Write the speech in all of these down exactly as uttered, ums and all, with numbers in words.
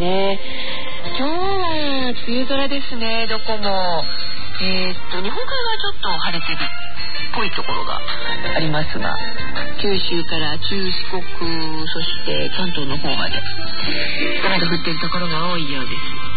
ね。今日は梅雨空ですね。どこもえー、っと日本海側ちょっと晴れてるっぽいところがありますが、九州から中四国、そして関東の方まで雨が降っているところが多いようです。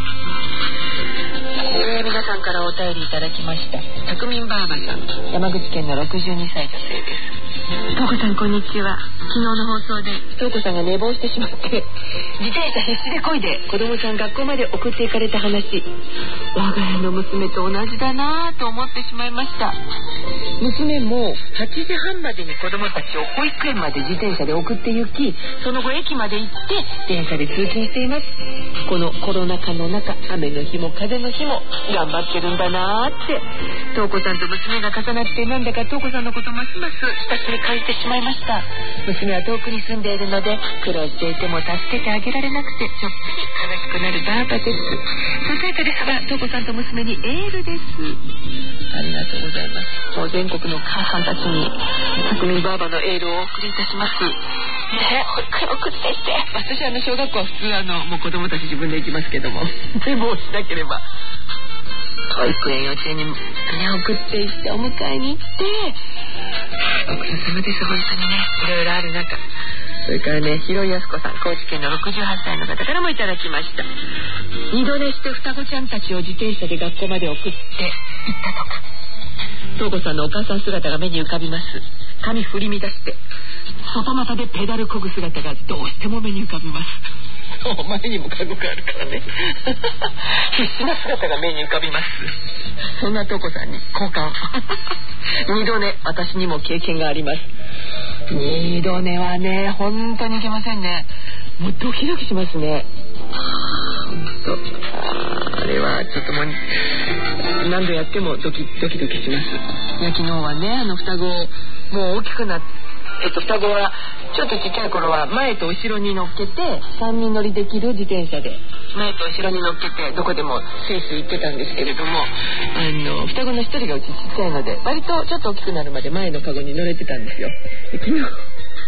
えー、皆さんからお便りいただきました。たくみんばあばさん、山口県のろくじゅうにさい女性です。とうこさん、こんにちは。昨日の放送でとうこさんが寝坊してしまって自転車必死で漕いで子供さん学校まで送っていかれた話、我が家の娘と同じだなと思ってしまいました。娘もはちじはんまでに子供たちを保育園まで自転車で送って行き、その後駅まで行って電車で通勤しています。このコロナ禍の中、雨の日も風の日も頑張ってるんだなってとうこさんと娘が重なって、なんだかとうこさんのことますます親しみ感じてしまいました。娘は遠くに住んでいるので苦労していても助けてあげられなくてちょっぴり悲しくなるばあばです。ささやかですがとうこさんと娘にエールです。ありがとうございます。もう全国の母さんたちにたくみばあばのエールをお送りいたしますね。保育園送っていって、私あの小学校は普通あのもう子供たち自分で行きますけども寝坊しなければ保育園幼稚園に、ね、送っていってお迎えに行ってご苦労様です。本当にねいろいろある中、それからね広井靖子さん、高知県のろくじゅうはっさいの方からもいただきました。二度寝して双子ちゃんたちを自転車で学校まで送って行ったとか、とうこさんのお母さん姿が目に浮かびます。髪振り乱して外股でペダル漕ぐ姿がどうしても目に浮かびます。前にも家具があるからね必死な姿が目に浮かびます。そんなとうこさんに交換二度寝、私にも経験があります。二度寝はね本当にいけませんね。もうドキドキしますね。本当 あ, あれはちょっともう何度やってもドキドキドキします。いや昨日はねあの双子もう大きくなって、えっと、双子はちょっとちっちゃい頃は前と後ろに乗っけてさんにん乗りできる自転車で前と後ろに乗っけてどこでもスイスイ行ってたんですけれども、あの双子の一人がうちちっちゃいので割とちょっと大きくなるまで前のカゴに乗れてたんですよ。で昨日大丈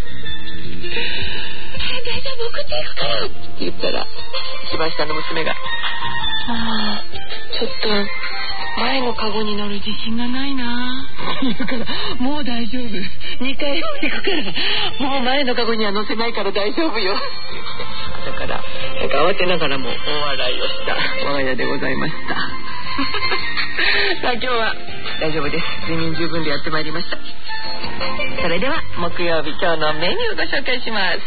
夫送っていくからって言ったら一番下の娘があちょっと前のカゴに乗る自信がないな言うからもう大丈夫にかい行くからもう前のカゴには乗せないから大丈夫よだからなんか慌てながらも大笑いをした我が家でございましたさあ今日は大丈夫です。睡眠十分でやってまいりました。それでは木曜日今日のメニューをご紹介します。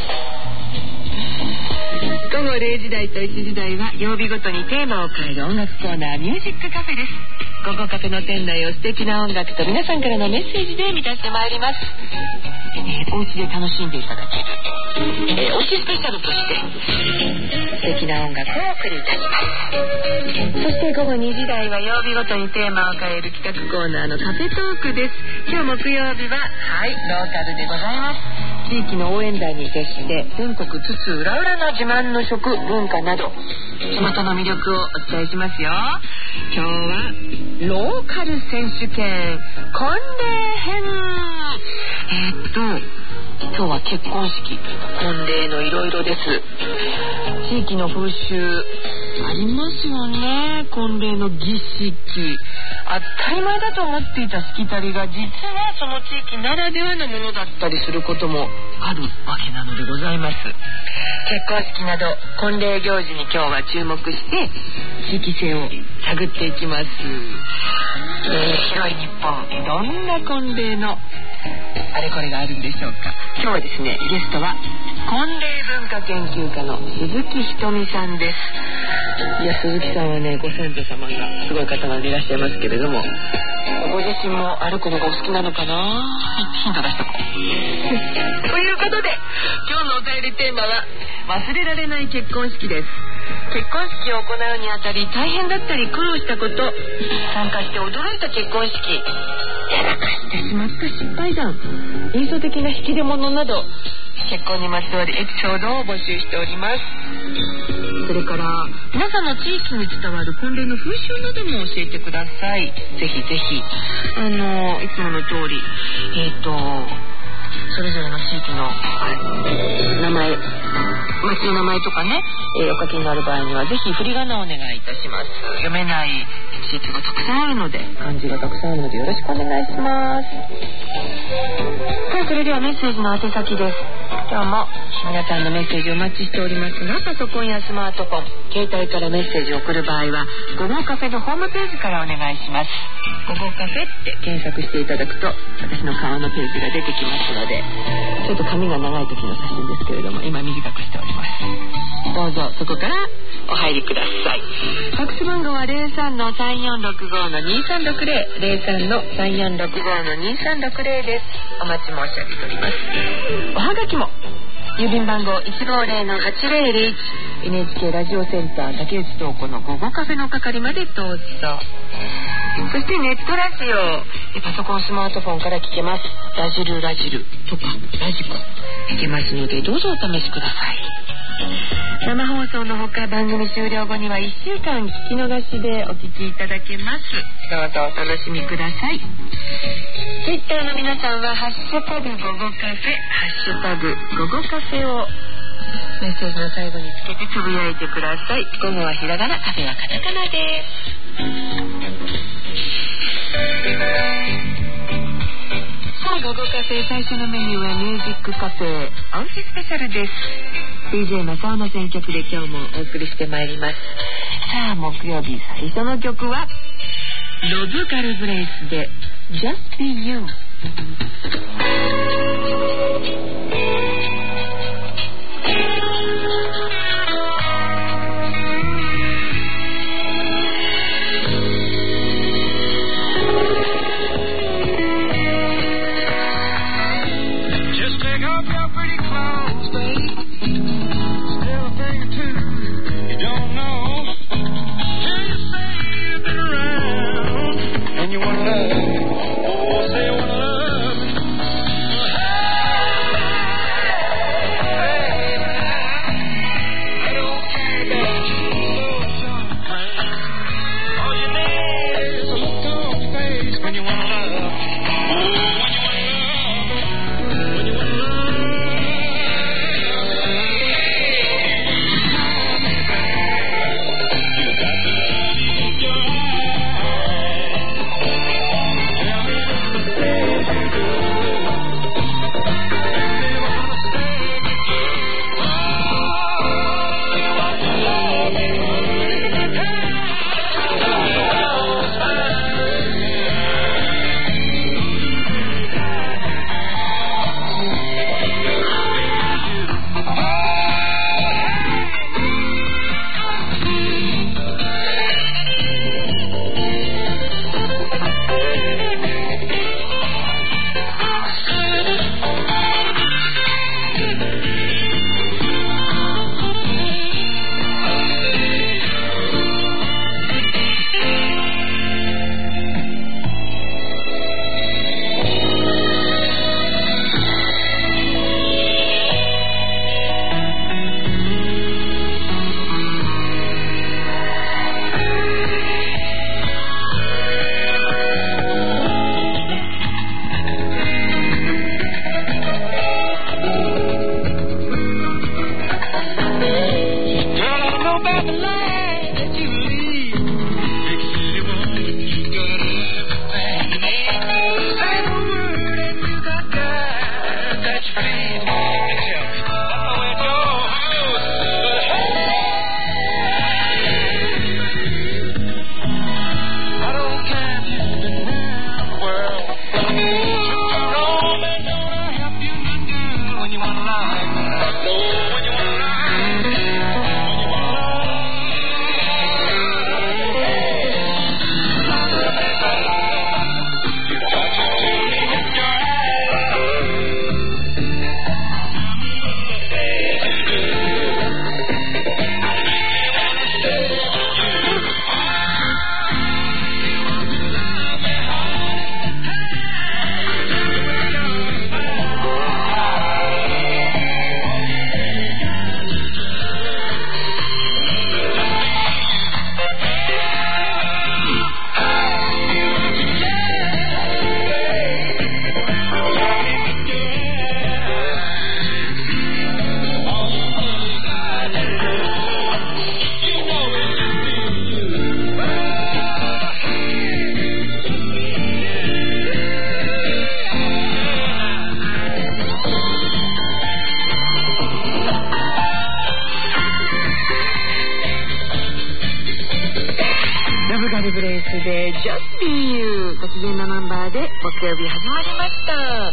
午後れいじ台といちじ台は曜日ごとにテーマを変える音楽コーナーミュージックカフェです。午後カフェの店内を素敵な音楽と皆さんからのメッセージで満たしてまいります。えー、お家で楽しんでいただける、えー、おうちスペシャルとして素敵な音楽をお送りいたします。そして午後にじ台は曜日ごとにテーマを変える企画コーナーのカフェトークです。今日木曜日ははいローカルでございます。地域の応援団に徹して全国津々浦々の自慢の食文化など地元の魅力をお伝えしますよ。今日はローカル選手権婚礼編。えー、っと今日は結婚式婚礼のいろいろです。地域の風習ありますよね。婚礼の儀式当たり前だと思っていたしきたりが実はその地域ならではのものだったりすることもあるわけなのでございます。結婚式など婚礼行事に今日は注目して地域性を探っていきます。えー、広い日本どんな婚礼のあれこれがあるんでしょうか。今日はですねゲストは婚礼文化研究家の鈴木ひとみさんです。いや鈴木さんはねご先祖様がすごい方がいらっしゃいますけれども、ご自身も歩くのがお好きなのかな。ヒント出しとこうということで今日のお便りテーマは忘れられない結婚式です。結婚式を行うにあたり大変だったり苦労したこと、参加して驚いた結婚式、やらかしてしまった失敗談、印象的な引き出物など結婚にまつわるエピソードを募集しております。それから皆さんの地域に伝わる婚礼の風習なども教えてください。ぜひぜひあのいつもの通りえっとそれぞれの地域の名前町の名前とかね、えー、お書きになる場合にはぜひ振り仮名をお願いいたします。読めない地域がたくさんあるので、漢字がたくさんあるのでよろしくお願いします。さあ、それではメッセージの宛先です。今日も皆さんのメッセージをお待ちしておりますが、パソコンやスマートフォン、携帯からメッセージを送る場合はごごカフェのホームページからお願いします。ごごカフェって検索していただくと私の顔のページが出てきますので、ちょっと髪が長い時の写真ですけれども、今短くしております。どうぞそこからお入りください。ファックス番号は ゼロさんのさんよんろくごのにさんろくゼロ ゼロさんのさんよんろくごのにさんろくゼロです。お待ち申し上げております。おはがきも郵便番号 いちごーぜろのはちぜろゼロいち エヌエイチケー ラジオセンター竹内東子の午後カフェの係までどうぞ。そしてネットラジオ、パソコンスマートフォンから聞けます。ラジルラジルとかラジコ聞けますので、どうぞお試しください。生放送のほか番組終了後にはいっしゅうかん聞き逃しでお聞きいただけます。どうぞお楽しみください。ツイッターの皆さんはハッシュタグ午後カフェ、ハッシュタグ午後カフェをメッセージの最後につけてつぶやいてください。午後はひらがな、カフェはカタカナです。さあ、午後カフェ最初のメニューはミュージックカフェオンシスペシャルです。 ディージェー マサオの選曲で今日もお送りしてまいります。さあ、木曜日最初の曲はロブガルブレイスで Just Be You。 で Just Be You ご機嫌なナンバーで木曜日始まりました。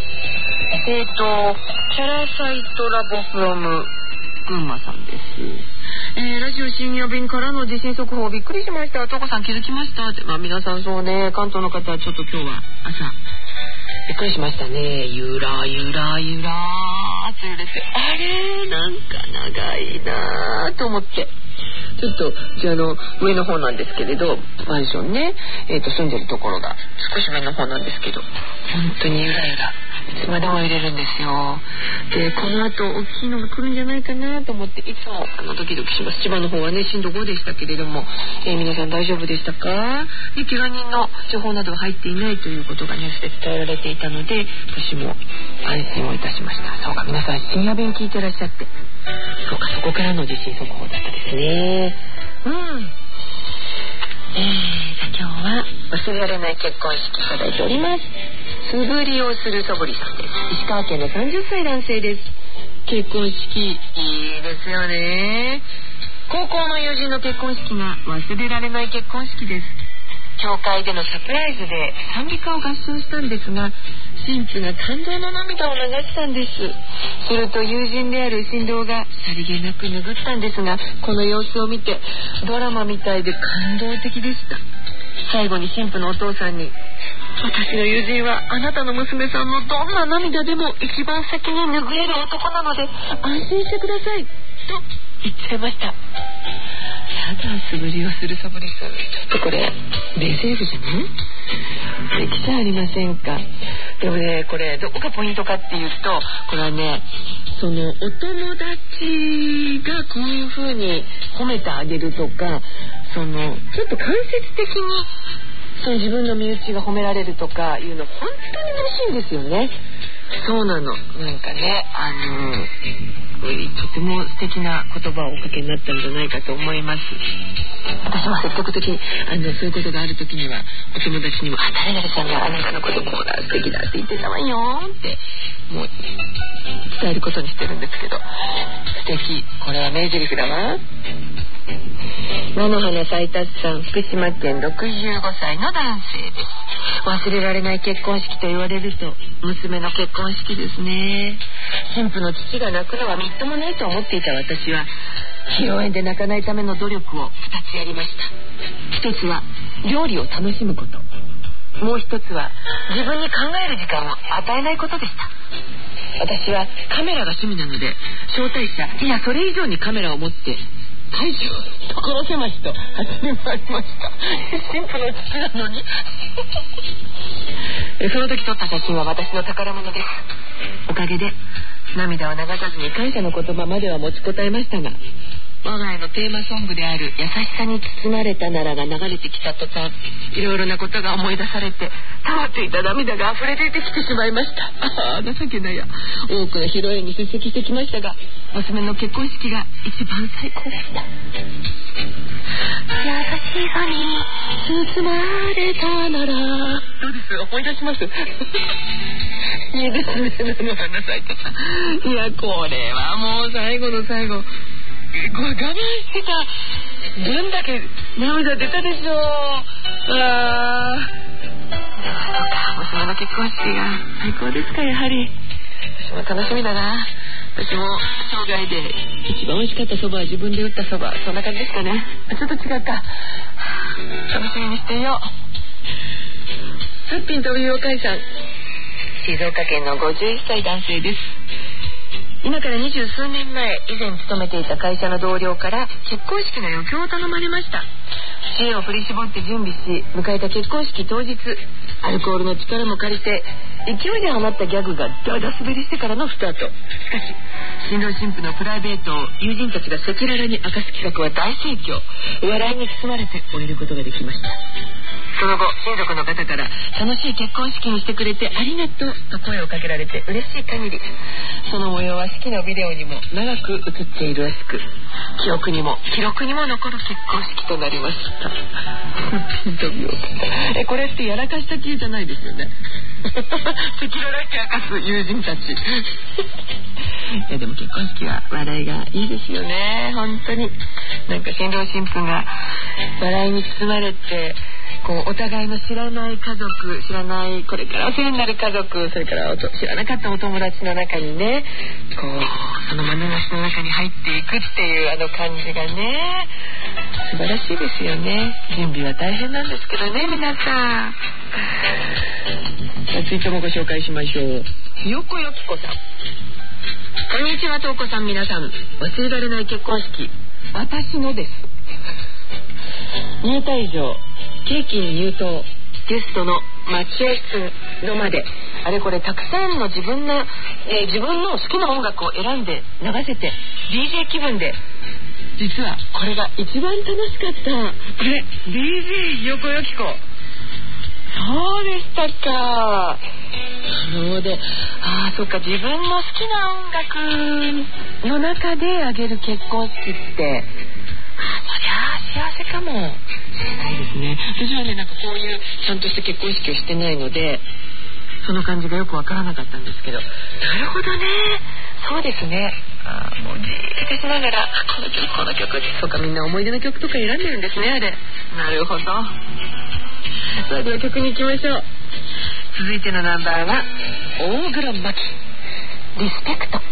えっ、ー、とキャラサイトラボフロム群馬さんです。えー、ラジオ深夜便からの地震速報びっくりしました。トコさん気づきましたって。まあ皆さんそうね、関東の方はちょっと今日は朝びっくりしましたね。ゆらゆらゆらーって揺れて、あれなんか長いなーと思って、ちょっとうちあの上の方なんですけれど、マンションね、えー、と住んでるところが少し上の方なんですけど、本当にゆらゆらいつまでも入れるんですよ。でこの後大きいのが来るんじゃないかなと思って、いつもあのドキドキします。千葉の方はね震度ごでしたけれども、えー、皆さん大丈夫でしたか？で怪我人の情報などは入っていないということがニュースで伝えられていたので、私も安心をいたしました。そうか、皆さん深夜便聞いてらっしゃって、そうか、そこからの地震速報だったですね。うん、えー、じゃあ今日は忘れられない結婚式いただいております。素振りをするそぶりさんです。石川県のさんじゅっさい男性です。結婚式いいですよね。高校の友人の結婚式が忘れられない結婚式です。教会でのサプライズで賛美歌を合唱したんですが、新婦が感動の涙を流したんです。すると友人である新郎がさりげなく拭ったんですが、この様子を見てドラマみたいで感動的でした。最後に新婦のお父さんに、私の友人はあなたの娘さんのどんな涙でも一番先に拭える男なので安心してくださいと言っちゃいました。やだ、素振りをするそぶりさん、ちょっとこれ冷静婦じゃないできちゃありませんか。でもね、これどこがポイントかっていうと、これはね、そのお友達がこういう風に褒めてあげるとか、そのちょっと間接的にその自分の身内が褒められるとかいうの本当に嬉しいんですよね。そうなの、なんかね、あのとても素敵な言葉をおかけになったんじゃないかと思います。私も積極的にあのそういうことがある時にはお友達にも、あ、誰々さんがあなたのことこうだ素敵だって言ってたわよってもう伝えることにしてるんですけど、素敵、これは名台詞だわ。菜の花斉達さん、福島県ろくじゅうごさいの男性です。忘れられない結婚式と言われると娘の結婚式ですね。新婦の父が泣くのはみっともないと思っていた私は、披露宴で泣かないための努力をふたつやりました。一つは料理を楽しむこと、もう一つは自分に考える時間を与えないことでした。私はカメラが趣味なので、招待者いやそれ以上にカメラを持って会場所狭しと走り回りました。新婦の父なのにその時撮った写真は私の宝物です。おかげで涙を流さずに感謝の言葉までは持ちこたえましたが、我が家のテーマソングである優しさに包まれたならが流れてきた途端、いろいろなことが思い出されて溜まっていた涙が溢れ出てきてしまいました。ああ、情けないや。多くの披露宴に出席してきましたが、娘の結婚式が一番最高でした。優しさに包まれたなら、どうです、思い出しますいいですね、菜の花咲いてた。いや、これはもう最後の最後、これ我慢してた分だけ涙出たでしょう。ああ、そうか、娘の結婚式が最高ですか。やはり私も楽しみだな。私も生涯で一番美味しかったそばは自分で打ったそば、そんな感じですかね。ちょっと違った。楽しみにしてよ。すっぴん飛び妖怪さん、静岡県のごじゅういっさい男性です。今から二十数年前、以前勤めていた会社の同僚から結婚式の余興を頼まれました。知恵を振り絞って準備し、迎えた結婚式当日、アルコールの力も借りて勢いで放ったギャグがダダ滑りしてからのスタート。しかし新郎新婦のプライベートを友人たちが赤裸々に明かす企画は大盛況。笑いに包まれて終えることができました。その後、親族の方から楽しい結婚式にしてくれてありがとうと声をかけられて嬉しい限り。その模様は式のビデオにも長く映っているらしく、記憶にも記録にも残る結婚式となりました。ピンと見ようえこれってやらかした系じゃないですよね。赤裸々に明かす友人たちいやでも結婚式は笑いがいいですよね。本当になんか新郎新婦が笑いに包まれてこうお互いの知らない家族、知らないこれからお世話になる家族、それから知らなかったお友達の中にね、こうその眼差しの中に入っていくっていうあの感じがね、素晴らしいですよね。準備は大変なんですけどね、皆さん。ツイートもご紹介しましょう。ひよこよきこさん、こんにちは、とうこさん、皆さん、忘れられない結婚式、私のです。入退場、ケーキに入刀、ゲストの待合室のまで、あれこれたくさんの自分の、えー、自分の好きな音楽を選んで流せて ディージェー 気分で、実はこれが一番楽しかった。これ ディージェー ひよこよきこ、そうでしたか。なるほど。ああ、そっか、自分の好きな音楽の中であげる結婚式って、あ、そりゃ幸せかもしれないですね。私はね、なんかこういうちゃんとした結婚式をしてないので、その感じがよくわからなかったんですけど、なるほどね、そうですね。あ、もうじーっとしながら、この曲この曲で、そうか、みんな思い出の曲とか選んでるんですね、あれ。なるほど。それでは曲に行きましょう。続いてのナンバーは大黒摩季、リスペクト。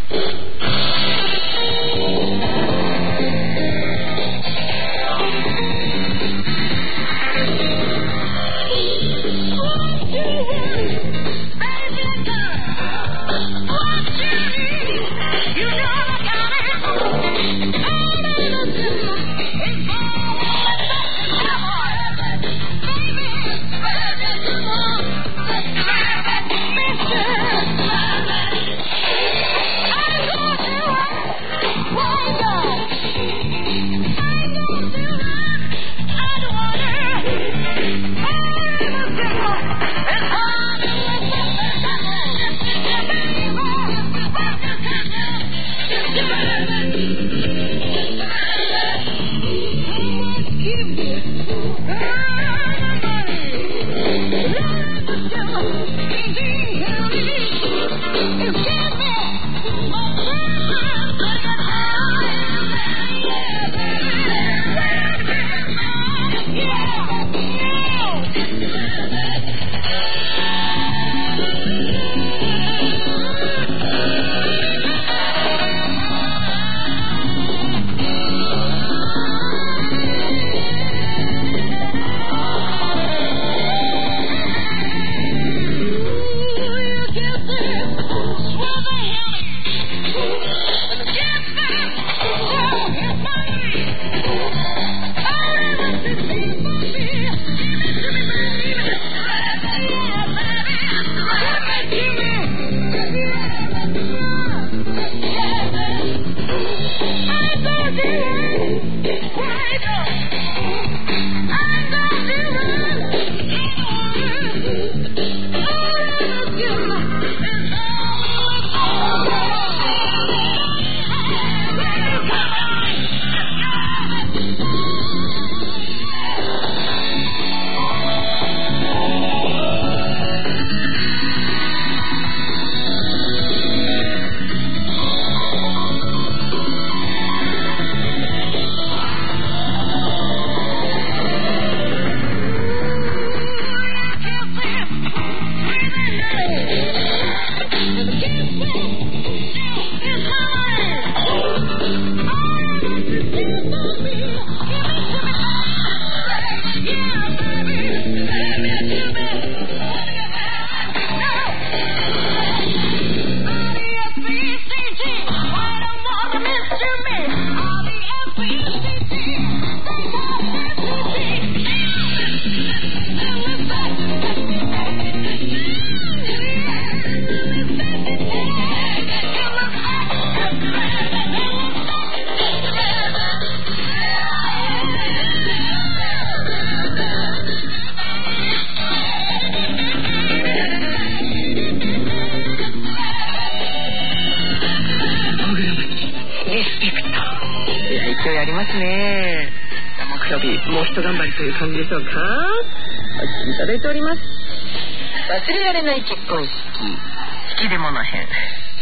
もう一頑張りという感じでしょうか。お聞きいただいております。忘れられない結婚式、好きでもの編。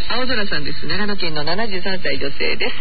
青空さんです。長野県のななじゅうさんさい女性です。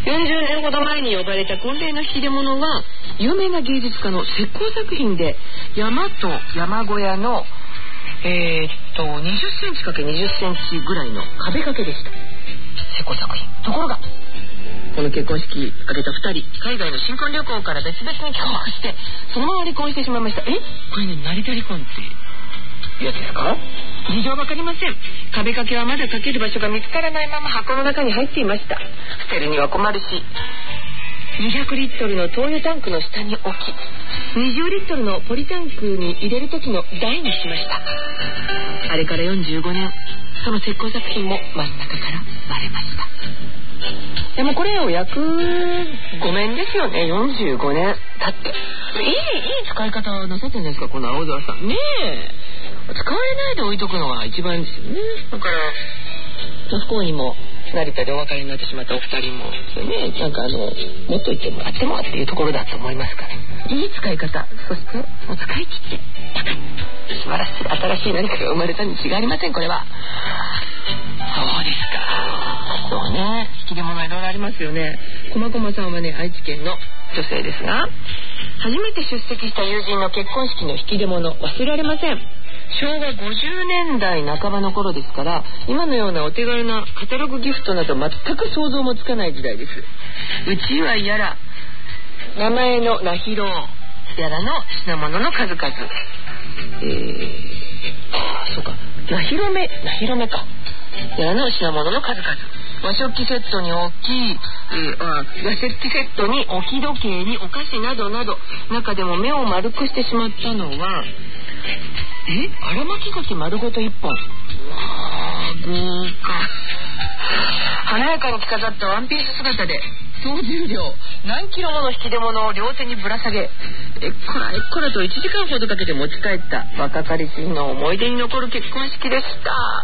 よんじゅうねんほど前に呼ばれた婚礼の引き出物は有名な芸術家の石膏作品で、山と山小屋のえー、っとにじゅっセンチかけるにじゅっセンチぐらいの壁掛けでした。石膏作品。ところがこの結婚式挙げたふたり、海外の新婚旅行から別々に帰国してそのまま離婚してしまいました。えこれね、成田離婚ってやつですか？事情はわかりません。壁掛けはまだかける場所が見つからないまま箱の中に入っていました。捨てるには困るし、にひゃくリットルの灯油タンクの下に置き、にじゅうリットルのポリタンクに入れる時の台にしました。あれからよんじゅうごねん、その石膏作品も真ん中から割れました。でもこれを約ごねんですよね。よんじゅうごねんだっていいいい使い方なさってんですか、この青空さんね。え使えないで置いとくのが一番ですよね。だから不幸にも成田でお別れになってしまったお二人もね、なんかあのもっと言ってもらってもっていうところだと思いますから、いい使い方、そしてもう使い切ってパカッ、素晴らしい新しい何かが生まれたに違いありません。これはそうですか。そうね、引き出物はいろいろありますよね。こまこまさんはね、愛知県の女性ですが、初めて出席した友人の結婚式の引き出物忘れられません。しょうわごじゅうねんだいなかばの頃ですから、今のようなお手軽なカタログギフトなど全く想像もつかない時代です。うちわやら名前の名広やらの品物の数々、えー、そうか、名広め名広めかやらの品物の数々、和食器セットに大きい、えー、あ和食器セットに置き時計にお菓子などなど、中でも目を丸くしてしまったのは、え荒巻き柿丸ごといっぽん、うわー豪華。華やかに着飾ったワンピース姿で総重量何キロもの引き出物を両手にぶら下げ、えっこらえっこらといちじかんほどかけて持ち帰った若かりし日の思い出に残る結婚式でした。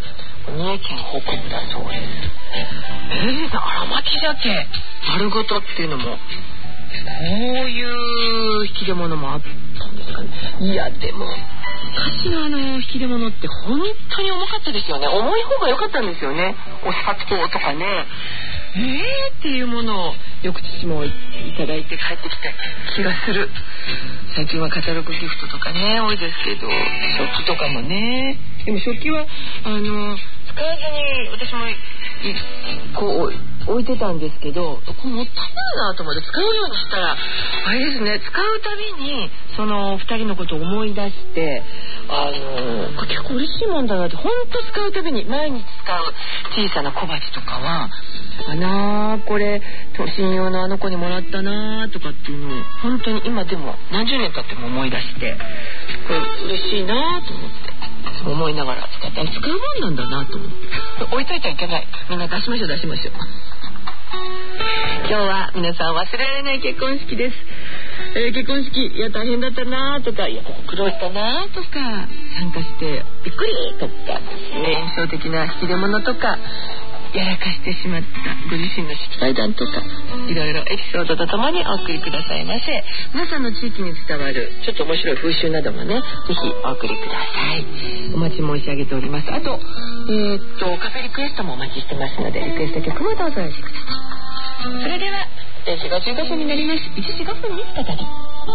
三重県北部だそうです。えー、荒巻き鮭丸ごとっていうのもこういう引き出物もあったんですかね。いやでも昔のあの引き出物って本当に重かったですよね。重い方が良かったんですよね。お砂糖とかね、えーっていうものをよく父もいただいて帰ってきた気がする。最近はカタログギフトとかね多いですけど、食器とかもね。でも食器はあの使わずに私もこう置いてたんですけど、これもったいないなと思って使うようにしたらあれですね、使うたびにそのふたりのことを思い出して、あのこれ結構嬉しいもんだなって、本当使うたびに毎日使う小さな小鉢とかはあなーこれ親友のあの子にもらったなーとかっていうのを本当に今でも何十年経っても思い出して、これ嬉しいなーと思って思いながら使った使うもんなんだなと思って置いといちゃいけない。みんな出しましょう出しましょう。今日は皆さん忘れられない結婚式です。えー、結婚式いや大変だったなとか、いやここ苦労したなとか、参加してびっくりとかね、印象的な引き出物とかやらかしてしまったご自身の失敗談とか、いろいろエピソードとともにお送りくださいませ。皆さんの地域に伝わるちょっと面白い風習などもね、ぜひお送りください。お待ち申し上げております。あと、えー、っとカフェリクエストもお待ちしてますので、リクエスト曲もどうぞお寄せください。それではよじごじゅうごふんになります。いちじごふんに再び。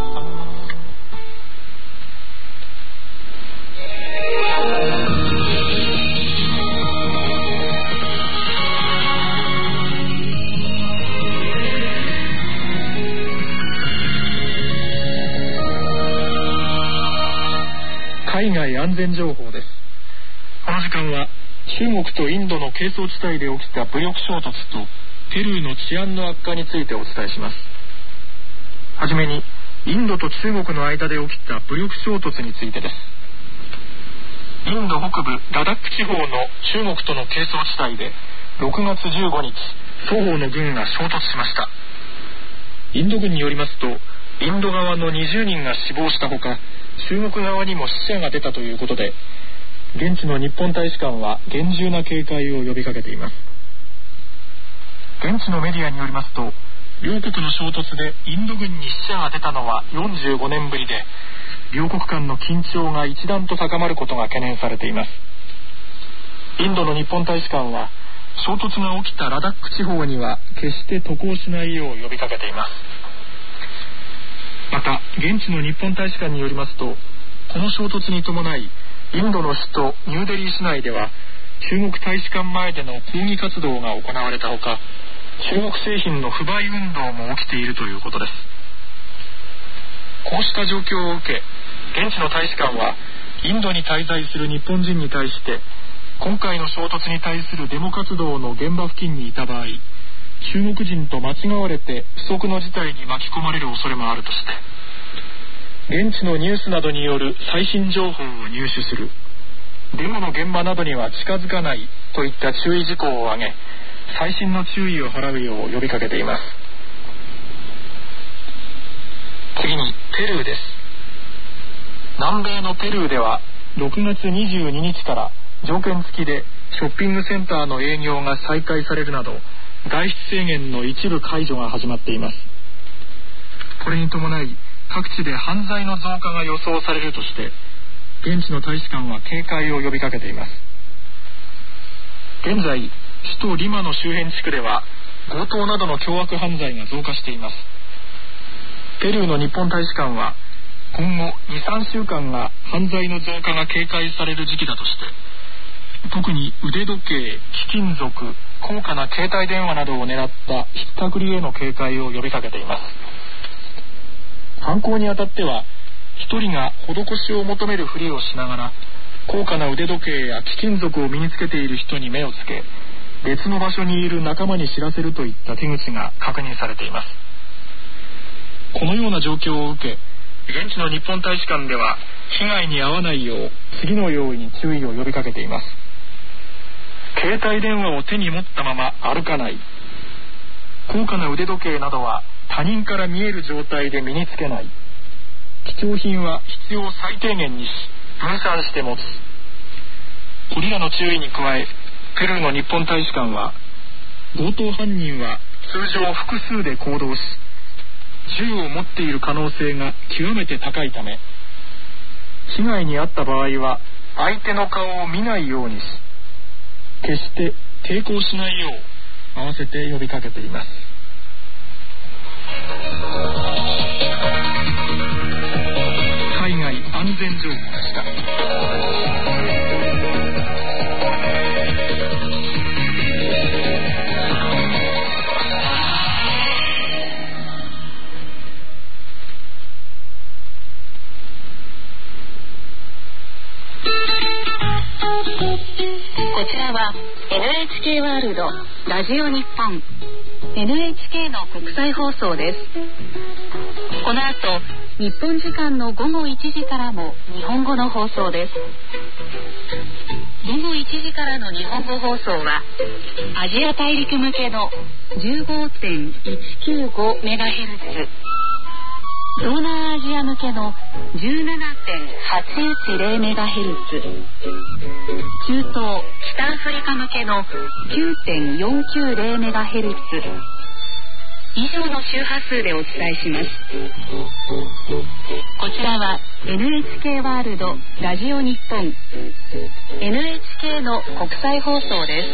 海外安全情報です。この時間は中国とインドの係争地帯で起きた武力衝突とペルーの治安の悪化についてお伝えします。はじめにインドと中国の間で起きた武力衝突についてです。インド北部ラダック地方の中国との係争地帯でろくがつじゅうごにち、双方の軍が衝突しました。インド軍によりますと、インド側のにじゅうにんが死亡したほか、中国側にも死者が出たということで、現地の日本大使館は厳重な警戒を呼びかけています。現地のメディアによりますと、両国の衝突でインド軍に死者が出たのはよんじゅうごねんぶりで、両国間の緊張が一段と高まることが懸念されています。インドの日本大使館は、 衝突が起きたラダック地方には決して渡航しないよう呼びかけています。また現地の日本大使館によりますと、この衝突に伴いインドの首都ニューデリー市内では中国大使館前での抗議活動が行われたほか、中国製品の不買運動も起きているということです。こうした状況を受け、現地の大使館はインドに滞在する日本人に対して、今回の衝突に対するデモ活動の現場付近にいた場合、中国人と間違われて不測の事態に巻き込まれる恐れもあるとして、現地のニュースなどによる最新情報を入手する、デモの現場などには近づかないといった注意事項を挙げ、細心の注意を払うよう呼びかけています。次にペルーです。南米のペルーではろくがつにじゅうににちから条件付きでショッピングセンターの営業が再開されるなど、外出制限の一部解除が始まっています。これに伴い各地で犯罪の増加が予想されるとして、現地の大使館は警戒を呼びかけています。現在首都リマの周辺地区では強盗などの凶悪犯罪が増加しています。ペルーの日本大使館は今後 にさんしゅうかんが犯罪の増加が警戒される時期だとして、特に腕時計、貴金属、高価な携帯電話などを狙ったひったくりへの警戒を呼びかけています。犯行にあたっては一人が施しを求めるふりをしながら、高価な腕時計や貴金属を身につけている人に目をつけ、別の場所にいる仲間に知らせるといった手口が確認されています。このような状況を受け、現地の日本大使館では被害に遭わないよう次のように注意を呼びかけています。携帯電話を手に持ったまま歩かない。高価な腕時計などは他人から見える状態で身につけない。貴重品は必要最低限にし分散して持つ。これらの注意に加え、ペルーの日本大使館は、強盗犯人は通常複数で行動し、銃を持っている可能性が極めて高いため、被害に遭った場合は相手の顔を見ないようにし、決して抵抗しないよう合わせて呼びかけています。海外安全情報でした。 こちらは エヌエイチケー ワールドラジオ日本 エヌエイチケー の国際放送です。この後日本時間のごごいちじからも日本語の放送です。ごごいちじからの日本語放送はアジア大陸向けの じゅうごてんいちきゅうごメガヘルツ、東南アジア向けの じゅうななてんはちいちゼロメガヘルツ、中東北アフリカ向けの きゅうてんよんきゅうゼロメガヘルツ以上の周波数でお伝えします。こちらは エヌエイチケー ワールドラジオ日本 エヌエイチケー の国際放送です。